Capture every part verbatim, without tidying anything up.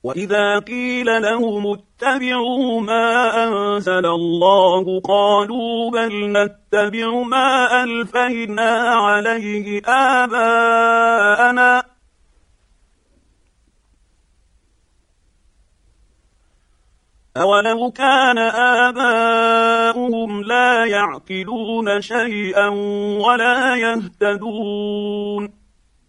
وإذا قيل لهم اتبعوا ما أنزل الله قالوا بل نتبع ما ألفينا عليه آباءنا أولو كان آباؤهم لا يعقلون شيئا ولا يهتدون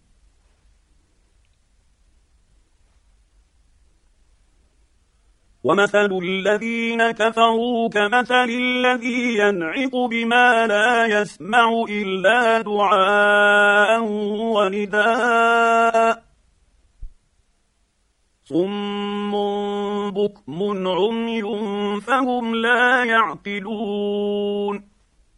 ومثل الذين كفروا كمثل الذي ينعق بما لا يسمع إلا دعاء ونداء صم بكم عمي فهم لا يعقلون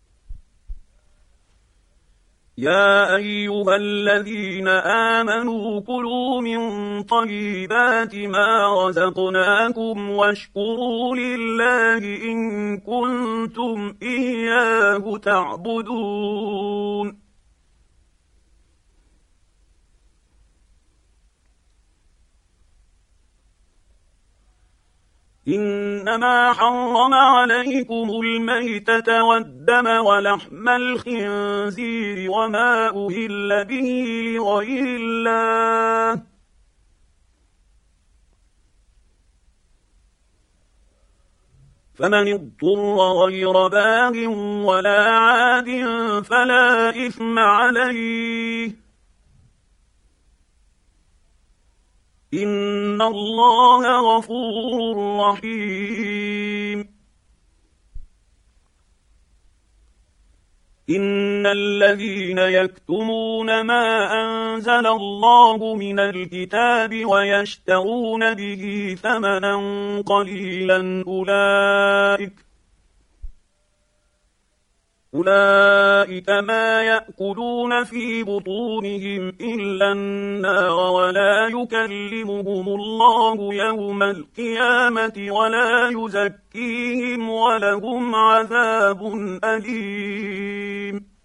يا أيها الذين آمنوا كلوا من طيبات ما رزقناكم واشكروا لله إن كنتم إياه تعبدون إنما حرم عليكم الميتة والدم ولحم الخنزير وما أهل به لغير الله فمن اضطر غير باغ ولا عاد فلا إثم عليه إن الله غفور رحيم إن الذين يكتمون ما أنزل الله من الكتاب ويشترون به ثمنا قليلا أولئك أولئك ما يأكلون في بطونهم إلا النار ولا يكلمهم الله يوم القيامة ولا يزكيهم ولهم عذاب أليم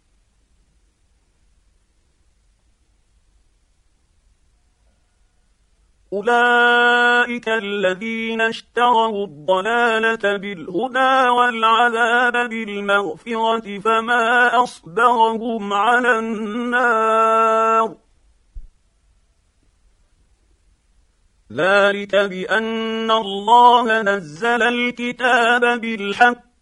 أولئك الذين اشتروا الضلالة بالهدى والعذاب بالمغفرة فما أصبرهم على النار ذلك بأن الله نزل الكتاب بالحق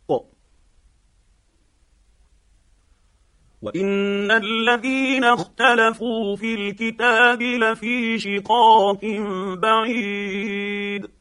وإن الذين اختلفوا في الكتاب لفي شقاق بعيد